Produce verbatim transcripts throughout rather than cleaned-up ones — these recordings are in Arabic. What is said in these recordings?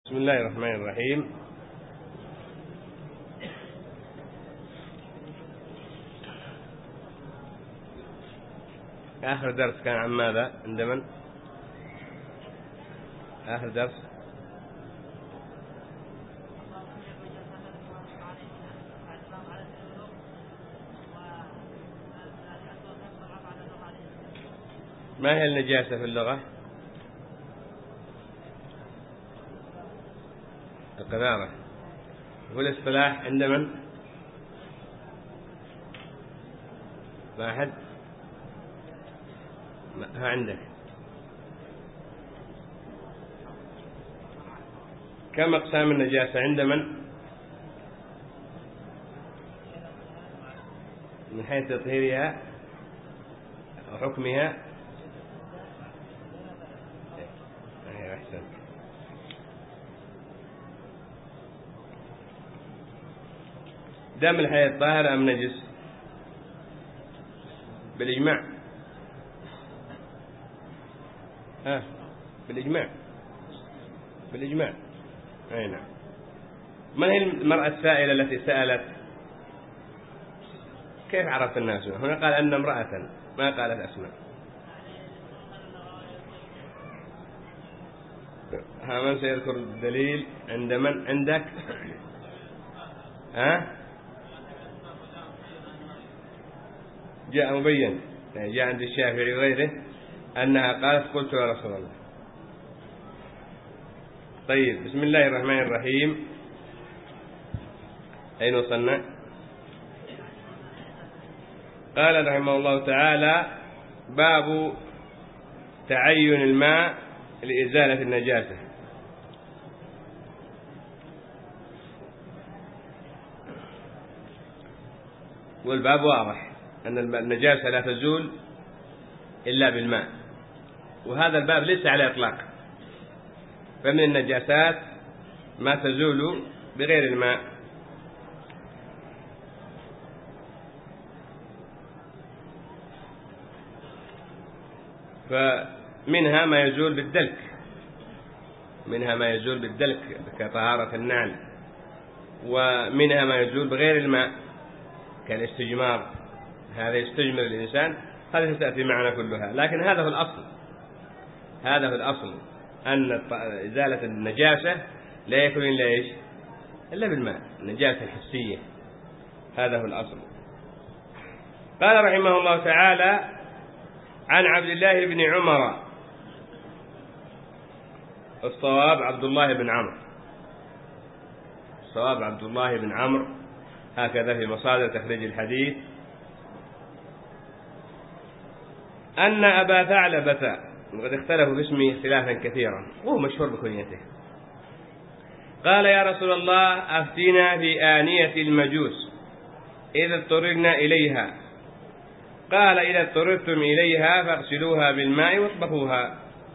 بسم الله الرحمن الرحيم. آخر درس كان عن ماذا؟ عند من؟ آخر درس ما هي النجاسة في اللغة؟ القذارة. والاصطلاح عند من؟ ما أحد؟ ما عندك؟ كم أقسام النجاسة عند من؟ من حيث تطهيرها وحكمها. أحسن. دم الحيض طاهر أم نجس؟ بالإجماع. ها بالإجماع بالإجماع أي نعم. من هي المرأة السائلة التي سألت؟ كيف عرفت الناس؟ هنا قال أن امرأة، ما قالت أسماء. ها من سيذكر الدليل؟ عند من؟ عندك؟ ها جاء مبين، يعني جاء عند الشافعي وغيره أنها قالت قلت يا رسول الله. طيب، بسم الله الرحمن الرحيم. أين وصلنا؟ قال رحمه الله تعالى: باب تعين الماء لإزالة النجاسة. والباب واضح أن النجاسة لا تزول إلا بالماء، وهذا الباب ليس على إطلاق، فمن النجاسات ما تزول بغير الماء. فمنها ما يزول بالدلك، منها ما يزول بالدلك كطهارة النعل، ومنها ما يزول بغير الماء كالاستجمار، هذا يستجمر الإنسان، هذه ستأتي معنا كلها. لكن هذا هو الأصل، هذا هو الأصل أن إزالة النجاسة لا يكون إلا إيش؟ إلا بالماء، النجاسة الحسية، هذا هو الأصل. قال رحمه الله تعالى: عن عبد الله بن عمر، الصواب عبد الله بن عمرو، الصواب عبد الله بن عمرو، هكذا في مصادر تخريج الحديث، أن أبا ثعلبة، وقد اختلفوا في اسمه اختلافا كثيرا وهو مشهور بكنيته، قال: يا رسول الله، أفتنا في آنية المجوس إذا اضطررنا إليها. قال: إذا اضطررتم إليها فاغسلوها بالماء واطبخوها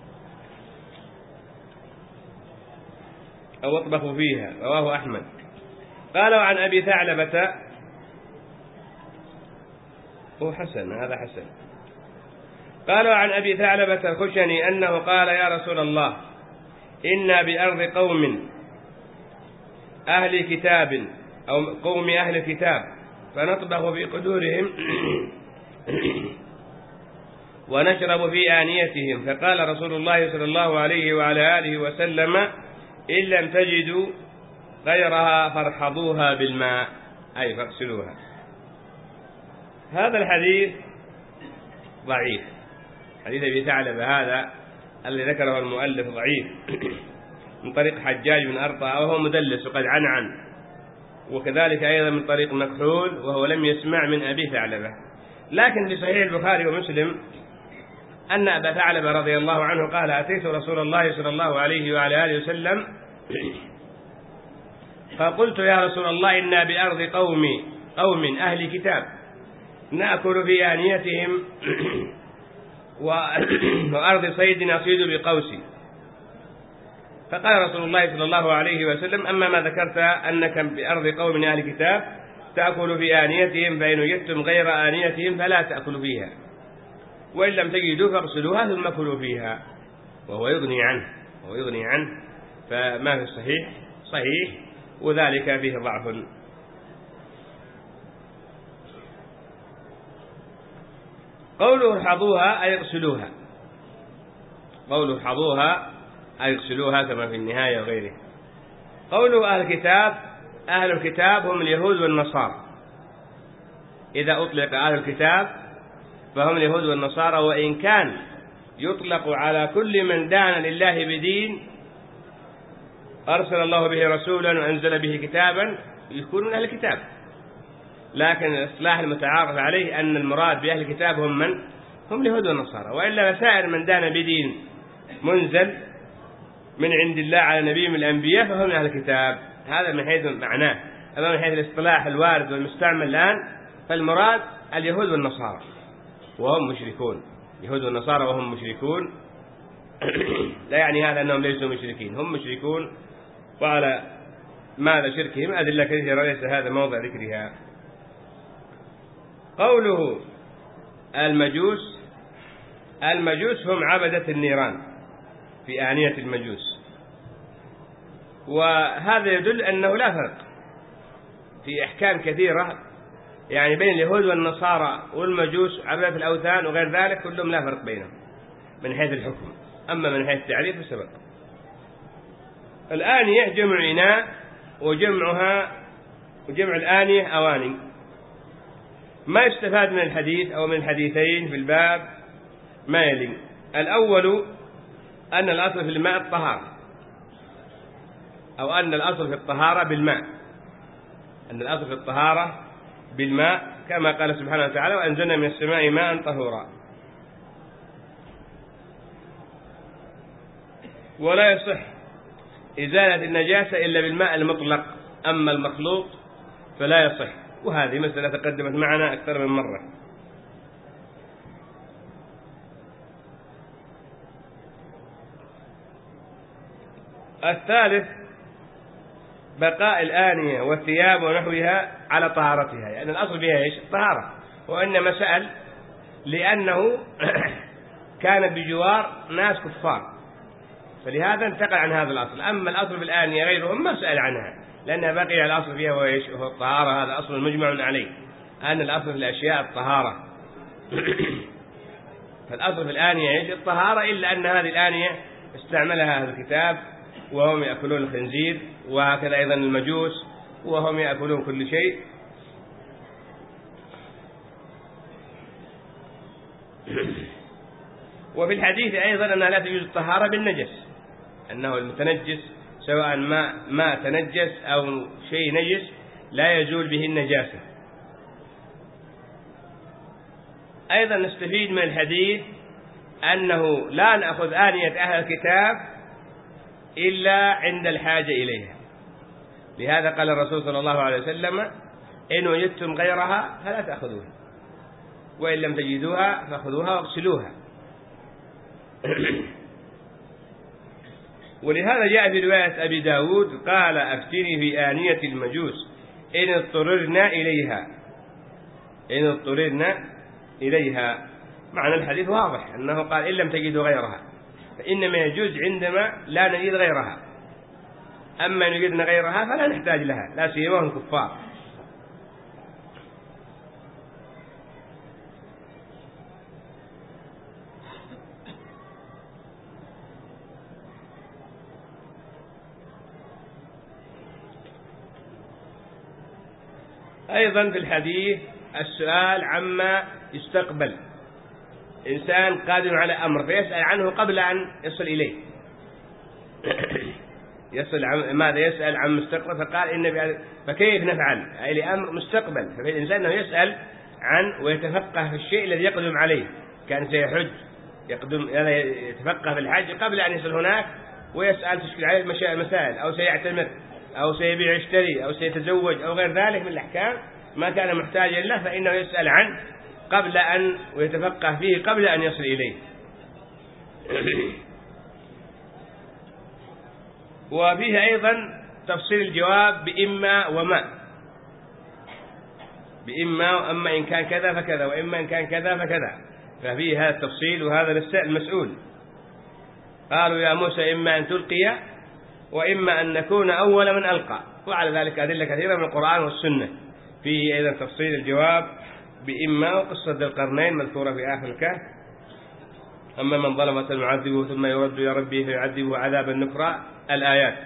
أو اطبخوا فيها. رواه أحمد. قال: وعن أبي ثعلبة، هو حسن، هذا حسن. قال: وعن أبي ثعلبة الخشني أنه قال: يا رسول الله، إنا بأرض قوم أهل كتاب أو قوم أهل كتاب فنطبخ في قدورهم ونشرب في آنيتهم. فقال رسول الله صلى الله عليه وعلى آله وسلم: إن لم تجدوا غيرها فارحضوها بالماء، أي فاغسلوها. هذا الحديث ضعيف، حديث أبي ثعلبة هذا الذي ذكره المؤلف ضعيف، من طريق حجاج بن أرطى وهو مدلس وقد عنعن، وكذلك أيضا من طريق مكحول وهو لم يسمع من أبي ثعلبة. لكن في صحيح البخاري ومسلم أن أبا ثعلبة رضي الله عنه قال: أتيت رسول الله صلى الله عليه وعلى آله وسلم فقلت: يا رسول الله، إنا بأرض قوم قوم أهل كتاب نأكل في آنيتهم وأرض صيد نصيد بقوسي. فقال رسول الله صلى الله عليه وسلم: أما ما ذكرت أنك بأرض قوم أهل كتاب تأكل في آنيتهم، فإن وجدتم غير آنيتهم فلا تأكلوا فيها، وإن لم تجدوا فاغسلوها ثم كلوا فيها. وهو يغني عنه، وهو يغني عنه فما في صحيح صحيح، وذلك فيه ضعف. قوله ارحضوها أي اغسلوها، قوله ارحضوها أي اغسلوها كما في النهاية وغيره. قوله أهل الكتاب، أهل الكتاب هم اليهود والنصارى. إذا أطلق أهل الكتاب فهم اليهود والنصارى، وإن كان يطلق على كل من دان لله بدين أرسل الله به رسولا وأنزل به كتابا يكونون أهل الكتاب، لكن الإصلاح المتعارف عليه أن المراد بأهل الكتاب هم من؟ هم اليهود والنصارى، وإلا سائر من دان بدين منزل من عند الله على نبي من الأنبياء فهم أهل الكتاب. هذا من حيث معناه. أما من حيث الاصطلاح الوارد والمستعمل الآن فالمراد اليهود والنصارى وهم مشركون، اليهود والنصارى وهم مشركون. لا يعني هذا أنهم ليسوا مشركين، هم مشركون، وعلى ماذا شركهم أدلة كثيرة ليس هذا موضع ذكرها. قوله المجوس، المجوس هم عبدة النيران في آنية المجوس، وهذا يدل أنه لا فرق في أحكام كثيرة يعني بين اليهود والنصارى والمجوس عبدة الأوثان وغير ذلك، كلهم لا فرق بينهم من حيث الحكم. أما من حيث التعريف فسبق. الآنية جمع إناء، وجمعها وجمع الآنية أواني. ما يستفاد من الحديث أو من الحديثين في الباب ما يلي. الأول أن الأصل في الماء الطهارة، أو أن الأصل في الطهارة بالماء، أن الأصل في الطهارة بالماء كما قال سبحانه وتعالى وأنزلنا من السماء ماء طهورا. ولا يصح إزالة النجاسة إلا بالماء المطلق، أما المخلوط فلا يصح، وهذه مسألة تقدمت معنا أكثر من مرة. الثالث بقاء الآنية والثياب ونحوها على طهارتها، يعني الأصل فيها إيش؟ الطهارة، وإنما سأل لأنه كان بجوار ناس كفار فلهذا انتقل عن هذا الأصل. أما الأصل في الآنية غيرهم ما سأل عنها لأنها بقي الأصل فيها وإيش؟ وهو الطهارة. هذا أصل مجمع عليه أن الأصل في الأشياء الطهارة. فالأصل في الآنية إيش؟ الطهارة، إلا أن هذه الآنية استعملها أهل الكتاب وهم يأكلون الخنزير، وهكذا أيضا المجوس وهم يأكلون كل شيء. وفي الحديث أيضا أنها لا تجوز الطهارة بالنجس، أنه المتنجس سواء ما ما تنجس أو شيء نجس لا يزول به النجاسة. أيضا نستفيد من الحديث أنه لا نأخذ آنية أهل الكتاب إلا عند الحاجة إليها، لهذا قال الرسول صلى الله عليه وسلم إن وجدتم غيرها فلا تأخذوها وإن لم تجدوها فخذوها واغسلوها. ولهذا جاء في رواية أبي داود قال أفتني في آنية المجوس إن اضطررنا إليها، إن اضطررنا إليها. معنى الحديث واضح أنه قال إن لم تجدوا غيرها، فإنما يجوز عندما لا نجد غيرها، أما نجدنا غيرها فلا نحتاج لها، لا سيما هم كفار. أيضا في الحديث السؤال عما يستقبل، إنسان قادر على أمر فيسأل عنه قبل أن يصل إليه. يسأل عن ماذا؟ يسأل عن مستقبل، فقال إن فكيف نفعل؟ أي لأمر مستقبل، فالإنسان أنه يسأل عن ويتفقه في الشيء الذي يقدم عليه، كان سيحج يقدم يتفقه في الحج قبل أن يصل هناك ويسأل تشكل عليه المسائل، أو سيعتمر أو سيبيع يشتري أو سيتزوج أو غير ذلك من الأحكام ما كان محتاجا له، فإنه يسأل عنه قبل أن ويتفقه فيه قبل أن يصل إليه. وفيه أيضا تفصيل الجواب بإما وما، بإما وأما إن كان كذا فكذا وإما إن كان كذا فكذا، ففيه هذا التفصيل، وهذا للسائل المسؤول. قالوا يا موسى إما أن تلقي وإما أن نكون أول من ألقى. وعلى ذلك أدلة كثيرة من القرآن والسنة فيه أيضا تفصيل الجواب بإما، وقصة ذي القرنين مذكورة في آخر الكهف. أما من ظلم فلنعذبه ثم يرد إلى ربه فيعذبه عذابا نكرا، الآيات.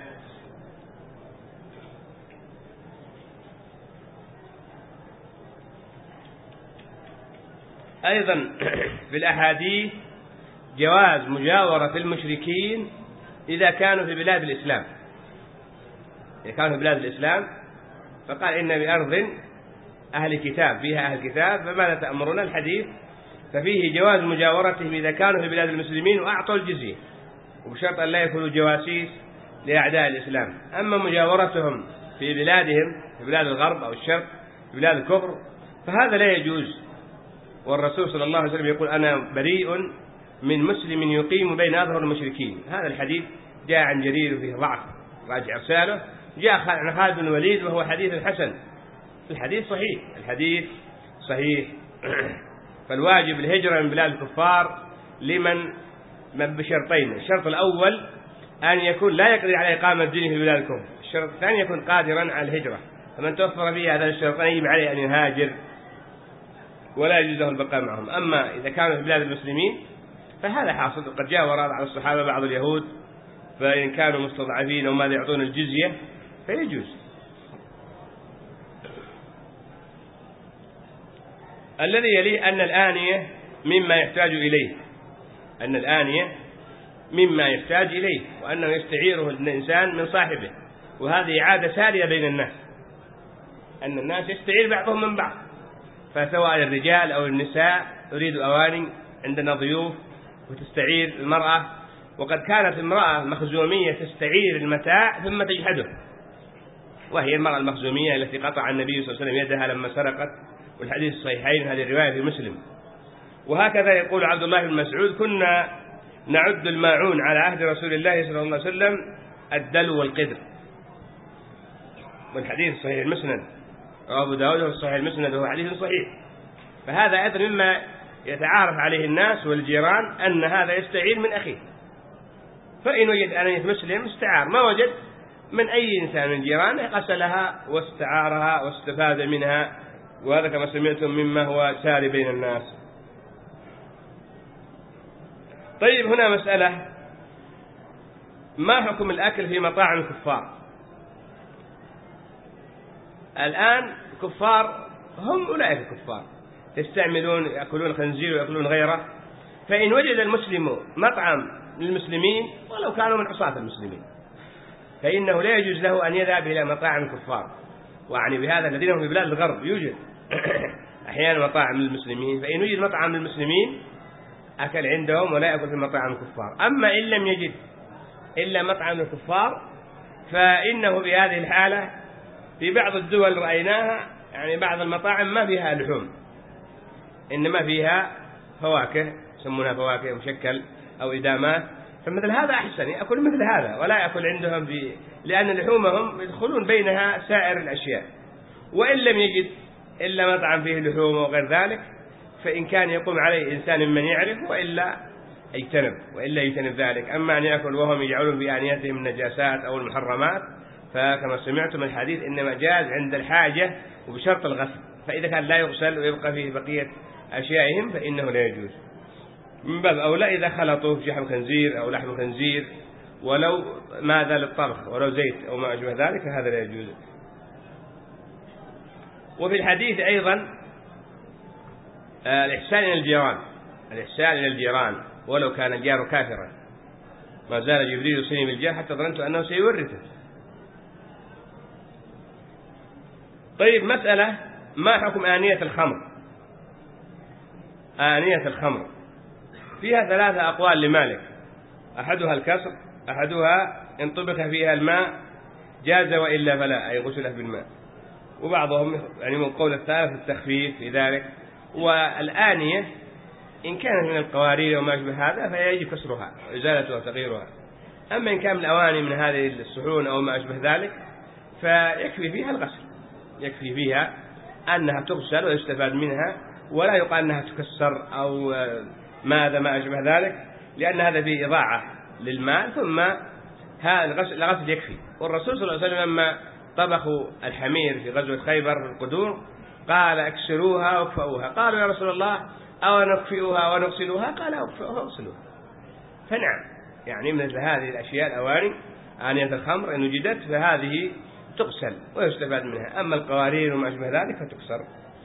أيضا في الأحاديث جواز مجاورة المشركين إذا كانوا في بلاد الإسلام. إذا كانوا في بلاد الإسلام فقال إن بأرض أهل كتاب فيها أهل كتاب فماذا تأمرون؟ الحديث. ففيه جواز مجاورتهم إذا كانوا في بلاد المسلمين وأعطوا الجزية، وبشرط أن لا يكونوا جواسيس لأعداء الإسلام. أما مجاورتهم في بلادهم في بلاد الغرب أو الشرق في بلاد الكفر فهذا لا يجوز. والرسول صلى الله عليه وسلم يقول أنا بريء من مسلم يقيم بين أظهر المشركين. هذا الحديث جاء عن جرير وفيه ضعف راجع رساله، جاء عن خالد بن الوليد وهو حديث حسن. الحديث صحيح، الحديث صحيح. فالواجب الهجرة من بلاد الكفار لمن بشرطين: الشرط الأول أن يكون لا يقدر على إقامة دينه في بلاد الكفر، الشرط الثاني يكون قادرا على الهجرة. فمن توفر به هذا الشرطين يجب عليه أن يهاجر ولا يجوز له البقاء معهم. أما إذا كانوا في بلاد المسلمين فهذا حاصل. قد جاء وراء على الصحابة بعض اليهود فإن كانوا مستضعفين وما يعطون الجزية فيجوز. الذي يلي أن الآنية مما يحتاج إليه، أن الآنية مما يحتاج إليه وأنه يستعيره الإنسان من صاحبه، وهذه عادة سارية بين الناس، أن الناس يستعير بعضهم من بعض. فسواء الرجال أو النساء تريد أواني، عندنا ضيوف وتستعير المرأة. وقد كانت امرأة مخزومية تستعير المتاع ثم تجحده، وهي المرأة المخزومية التي قطع النبي صلى الله عليه وسلم يدها لما سرقت، والحديث الصحيحين، هذه الرواية في مسلم. وهكذا يقول عبد الله بن مسعود: كنا نعد الماعون على عهد رسول الله صلى الله عليه وسلم الدلو والقدر. والحديث الصحيح المسند أبو داود الصحيح المسند وهو حديث صحيح. فهذا أيضا مما يتعارف عليه الناس والجيران، أن هذا يستعير من أخيه، فإن وجد أن مسلم استعار، ما وجد من أي إنسان من جيرانه غسلها واستعارها واستفاد منها. وهذا كما سمعتم مما هو ساري بين الناس. طيب، هنا مسألة: ما حكم الأكل في مطاعم الكفار؟ الآن كفار هم أولئك الكفار يستعملون يأكلون خنزير ويأكلون غيره. فإن وجد المسلم مطعم للمسلمين ولو كانوا من عصاة المسلمين فإنه لا يجوز له أن يذهب إلى مطاعم الكفار. وعني بهذا الذين هم في بلاد الغرب يوجد أحيانا مطاعم للمسلمين، فإن وجد مطعم للمسلمين أكل عندهم ولا يأكل في مطاعم الكفار. أما إن لم يجد إلا مطعم الكفار فإنه بهذه الحالة في بعض الدول رأيناها، يعني بعض المطاعم ما فيها لحوم إنما فيها فواكه يسمونها فواكه مشكل أو إدامات، فمثل هذا أحسن يأكل مثل هذا ولا يأكل عندهم في، لأن لحومهم يدخلون بينها سائر الأشياء. وإن لم يجد إلا مطعم فيه لحوم وغير ذلك فإن كان يقوم عليه إنسان من يعرف وإلا يجتنب وإلا يجتنب ذلك. أما أن يأكل وهم يجعلون بآنيتهم النجاسات أو المحرمات فكما سمعتم الحديث إنما جاز عند الحاجة وبشرط الغسل، فإذا كان لا يغسل ويبقى فيه بقية أشيائهم فإنه لا يجوز. من باب أولى إذا خلطوا شحم خنزير أو لحم خنزير ولو ماذا للطبخ ولو زيت أو ما أشبه ذلك فهذا لا يجوز. وفي الحديث أيضا الإحسان إلى الجيران، الإحسان إلى الجيران ولو كان الجار كافرا. ما زال جبريل يوصيني بالجار حتى ظننت أنه سيورثه. طيب، مسألة: ما حكم آنية الخمر؟ آنية الخمر فيها ثلاثة أقوال لمالك: أحدها الكسر، أحدها إن طبخ فيها الماء جاز وإلا فلا، أي غسلت بالماء، وبعضهم يعني من قول الثالث التخفيف في ذلك. والآنية إن كانت من القوارير وما أشبه هذا فيجب كسرها وإزالتها وتغييرها. أما إن كان من الأواني من هذه الصحون أو ما أشبه ذلك فيكفي فيها الغسل، يكفي فيها أنها تغسل ويستفاد منها، ولا يقال أنها تكسر أو ماذا ما أشبه ذلك، لأن هذا فيه إضاعة للمال ثم هذا الغسل, الغسل يكفي. والرسول صلى الله عليه وسلم لما طبخوا الحمير في غزوة خيبر في القدور قال اكسروها واكفؤوها. قالوا يا رسول الله أو نكفئوها ونغسلوها؟ قال اكفئوها واغسلوها. فنعم، يعني مثل هذه الأشياء الأواني آنية الخمر إن وجدت فهذه تغسل ويستفاد منها. أما القوارير وما أشبه ذلك فتكسر.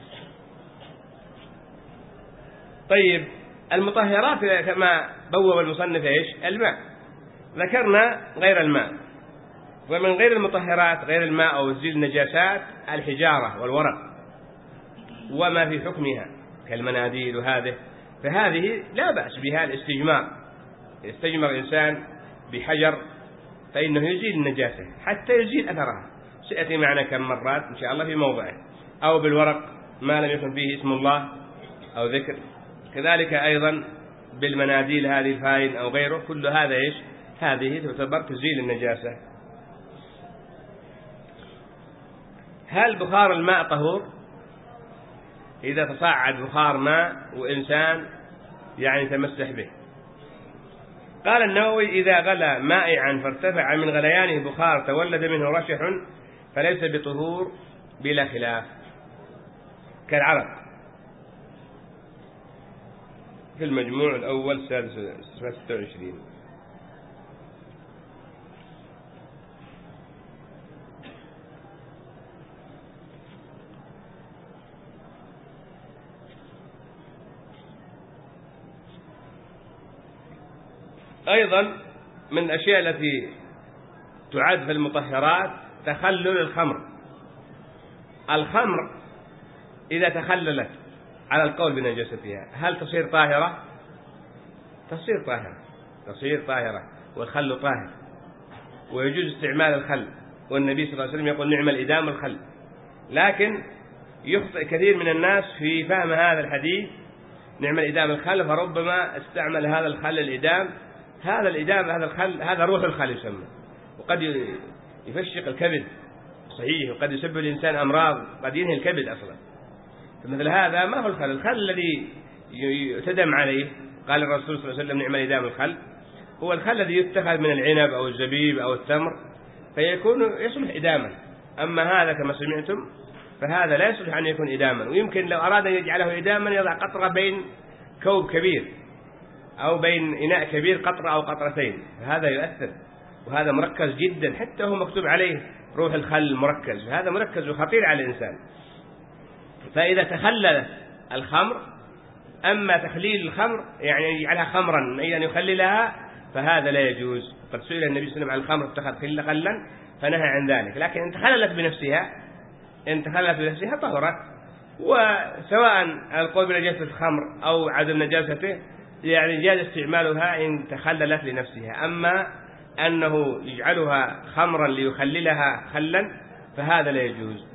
طيب المطهرات كما بوّب المصنف ايش؟ الماء. ذكرنا غير الماء. ومن غير المطهرات غير الماء أو زيل النجاسات الحجارة والورق وما في حكمها كالمناديل وهذه، فهذه لا بأس بها الاستجمار. يستجمر الإنسان بحجر فإنه يزيل النجاسة حتى يزيل أثرها، سيأتي معنا كم مرات إن شاء الله في موضعه. أو بالورق ما لم يكن فيه اسم الله أو ذكر. كذلك أيضا بالمناديل هذه الفاين أو غيره، كل هذا إيش؟ هذه تعتبر تزيل النجاسة. هل بخار الماء طهور؟ إذا تصاعد بخار ماء وإنسان يعني تمسح به. قال النووي إذا غلى مائعا فارتفع من غليانه بخار تولد منه رشح فليس بطهور بلا خلاف، كالعرق. في المجموع الأول ستة وعشرين. أيضا من الأشياء التي تعد في المطهرات تخلل الخمر. الخمر إذا تخللت على القول بنجاستها هل تصير طاهرة؟ تصير طاهرة، تصير طاهرة، والخل طاهر ويجوز استعمال الخل، والنبي صلى الله عليه وسلم يقول نعم الإدام الخل. لكن يخطئ كثير من الناس في فهم هذا الحديث نعم الإدام الخل، فربما استعمل هذا الخل الإدام. هذا الإدام هذا الخل هذا روح الخل يسمى، وقد يفشق الكبد صحيح، وقد يسبب الإنسان أمراض، قد ينهي الكبد أصلا. فمثل هذا ما هو الخل. الخل الذي يتدم عليه قال الرسول صلى الله عليه وسلم نعم الإدام الخل هو الخل الذي يتخذ من العنب أو الزبيب أو التمر فيكون يصلح إداما. أما هذا كما سمعتم فهذا لا يصلح أن يكون إداما. ويمكن لو أراد أن يجعله إداما يضع قطرة بين كوب كبير أو بين إناء كبير قطرة أو قطرتين، فهذا يؤثر، وهذا مركز جدا، حتى هو مكتوب عليه روح الخل مركز، هذا مركز وخطير على الإنسان. فإذا تخللت الخمر، أما تخليل الخمر يعني يجعلها خمرا أي أن يخللها فهذا لا يجوز. قد سئل النبي صلى الله عليه وسلم عن الخمر اتخذ خل خلا فنهى عن ذلك. لكن إن تخللت بنفسها إن تخللت بنفسها طهرت. وسواء القول بنجاسة الخمر أو عدم نجاسته يعني جاز استعمالها إن تخللت لنفسها. أما أنه يجعلها خمرا ليخللها خلا فهذا لا يجوز.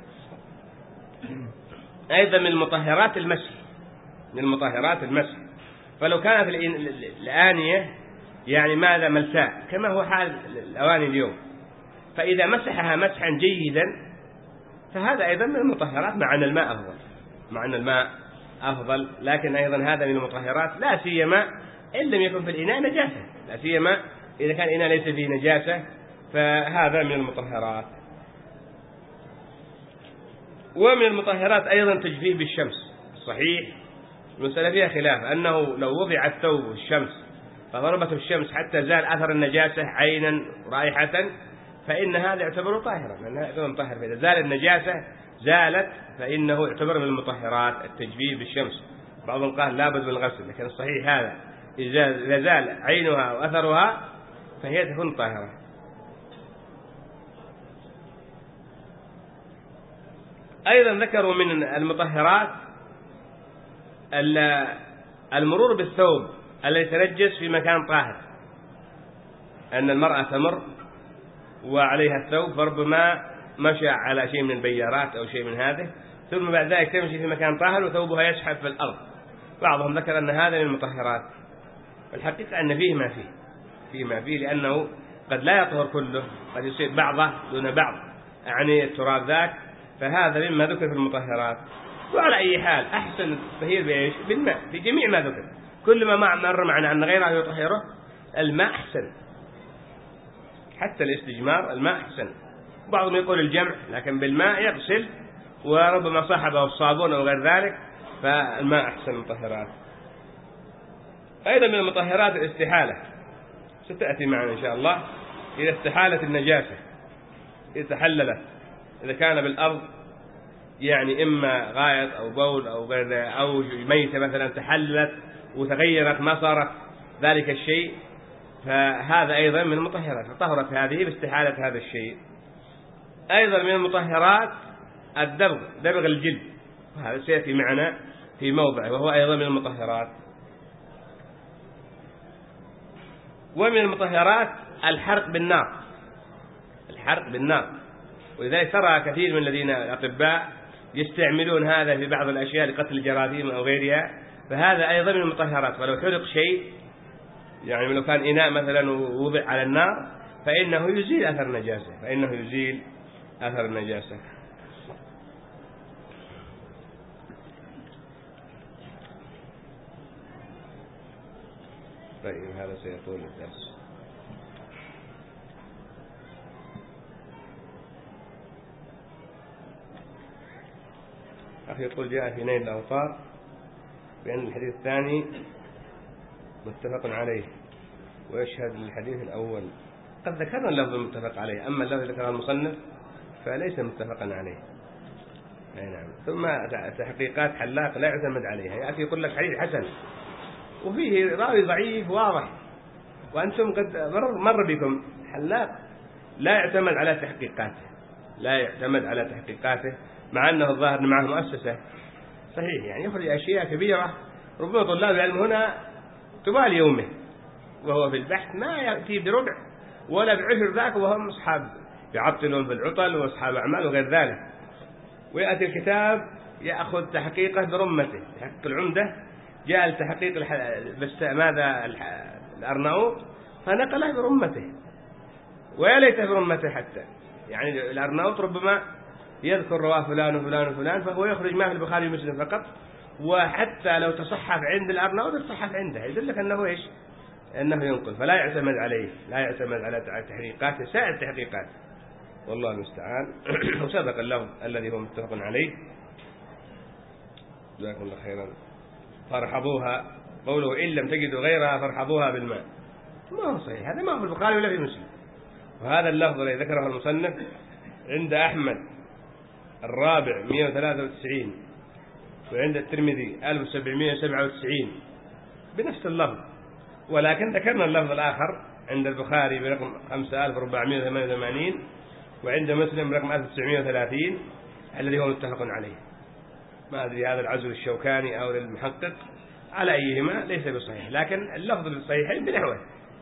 أيضا من المطهرات المسح، من المطهرات المسح. فلو كانت الآنية يعني ماذا ملساء كما هو حال الأواني اليوم، فإذا مسحها مسحا جيدا فهذا أيضا من المطهرات، مع أن الماء أفضل، مع أن الماء أفضل. لكن أيضا هذا من المطهرات، لا سيما إن لم يكن في الإناء نجاسة، لا سيما إذا كان الإناء ليس فيه نجاسة فهذا من المطهرات. ومن المطهرات أيضا تجفيف بالشمس. صحيح المسألة فيها خلاف، أنه لو وضع الثوب في الشمس فضربته الشمس حتى زال أثر النجاسة عينا رائحة فإن هذا يعتبر طاهرا، لأن هذا يعتبر مطهر. فإذا زال النجاسة زالت فإنه يعتبر من المطهرات التجفيف بالشمس. بعضهم قال لابد من الغسل، لكن الصحيح هذا إذا زال عينها وأثرها فهي تكون طاهرة. أيضا ذكروا من المطهرات المرور بالثوب الذي يتنجس في مكان طاهر، أن المرأة تمر وعليها الثوب فربما مشى على شيء من البيارات أو شيء من هذا، ثم بعد ذلك تمشي في مكان طاهر وثوبها يسحب في الأرض. بعضهم ذكر أن هذا من المطهرات. الحقيقة أن فيه ما فيه، فيه ما فيه، لأنه قد لا يطهر كله، قد يصير بعضه دون بعض، يعني التراب ذاك، فهذا مما ذكر في المطهرات. وعلى أي حال أحسن التطهير بإيش؟ بالماء، في جميع ما ذكر. كل ما مر معنا أن غيره يطهره الماء أحسن، حتى الاستجمار الماء أحسن. بعضهم يقول الجمع، لكن بالماء يغسل، وربما صاحبه الصابون أو غير ذلك، فالماء أحسن المطهرات. أيضا من المطهرات الاستحالة، ستأتي معنا إن شاء الله. إذا استحالت النجاسة، إذا تحللت، إذا كان بالأرض يعني إما غائط أو بول أو غير أو ميتة مثلا تحللت وتغيرت ما صارت ذلك الشيء، فهذا أيضا من المطهرات، فطهرت هذه باستحالة هذا الشيء. أيضا من المطهرات الدبغ، دبغ الجلد، وهذا سيأتي معنا في موضع، وهو أيضا من المطهرات. ومن المطهرات الحرق بالنار، الحرق بالنار. ولذلك ترى كثير من الذين الأطباء يستعملون هذا في بعض الأشياء لقتل الجراثيم أو غيرها، فهذا أيضا من المطهرات. فلو حرق شيء، يعني لو كان إناء مثلا ووضع على النار، فإنه يزيل أثر النجاسة، فإنه يزيل أثر النجاسة. طيب هذا سيطول الدرس. أخي يقول جاء في نيل الأوطار بأن الحديث الثاني متفق عليه ويشهد للحديث الأول. قد ذكرنا اللفظ المتفق عليه، أما اللفظ اللي ذكره المصنف فليس متفقا عليه. أي نعم. ثم تحقيقات حلاق لا يعتمد عليها، يأتي يقول لك حديث حسن وفيه راوي ضعيف واضح، وأنتم قد مر, مر بكم حلاق لا يعتمد على تحقيقاته، لا يعتمد على تحقيقاته، مع أنه الظاهر معه مؤسسة صحيح، يعني يخرج أشياء كبيرة ربما طلاب العلم هنا طوال يومه وهو في البحث ما يأتي بربع ولا بعشر ذاك، وهم أصحاب يعطلون في العطل وأصحاب أعمال وغير ذلك. ويأتي الكتاب يأخذ تحقيقه برمته، تحقيق العمدة جاء التحقيق الح... بس ماذا الح... الأرناؤوط فنقله برمته، ويا ليته برمته حتى، يعني الأرناؤوط ربما يذكر رواه فلان وفلان وفلان، فهو يخرج ما في البخاري ومسلم فقط، وحتى لو تصحف عند الأرناؤوط تصحف عنده، يدلك أنه إيش؟ أنه ينقل، فلا يعتمد عليه، لا يعتمد على تحقيقاته، سائر التحقيقات والله المستعان. وسبق اللفظ الذي هو متفق عليه. جزاكم الله خيرا. فارحضوها، قوله إن لم تجدوا غيرها فارحضوها بالماء، ما هو صحيح، هذا ما هو في البخاري ولا في مسلم. وهذا اللفظ الذي ذكره المصنف عند أحمد الرابع مئة وثلاثة وتسعين، وعند الترمذي ألف وسبعمئة وسبعة وتسعين بنفس اللفظ، ولكن ذكرنا اللفظ الآخر عند البخاري برقم خمسة آلاف وأربعمئة وثمانية وثمانين، وعند مسلم برقم ألف وتسعمئة وثلاثين الذي هو متفق عليه. ما أدري هذا العزل الشوكاني أو للمحقق، على أيهما ليس بصحيح، لكن اللفظ بالصحيحين بنحوه.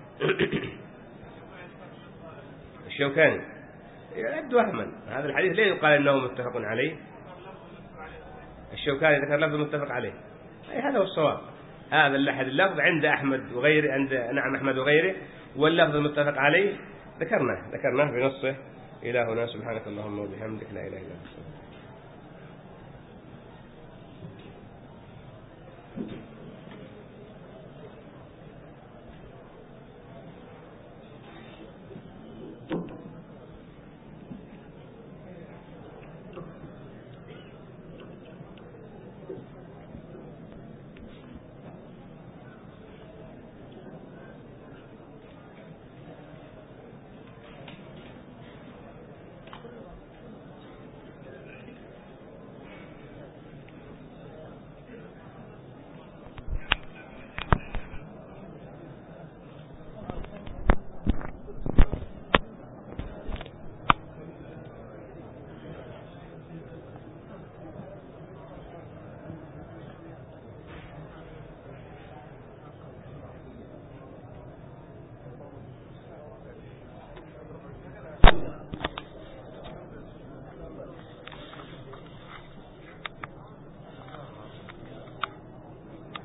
الشوكاني يعد وهما، هذا الحديث لا يقال أنه متفق عليه. الشوكاني ذكر لفظ متفق عليه، أي هذا هو الصواب. هذا اللحد اللفظ عند أحمد وغيره، عند نعم أحمد وغيره، واللفظ المتفق عليه ذكرناه ذكرناه بنصه إلى هنا. سبحانك اللهم وبحمدك، لا إله إلا أنت.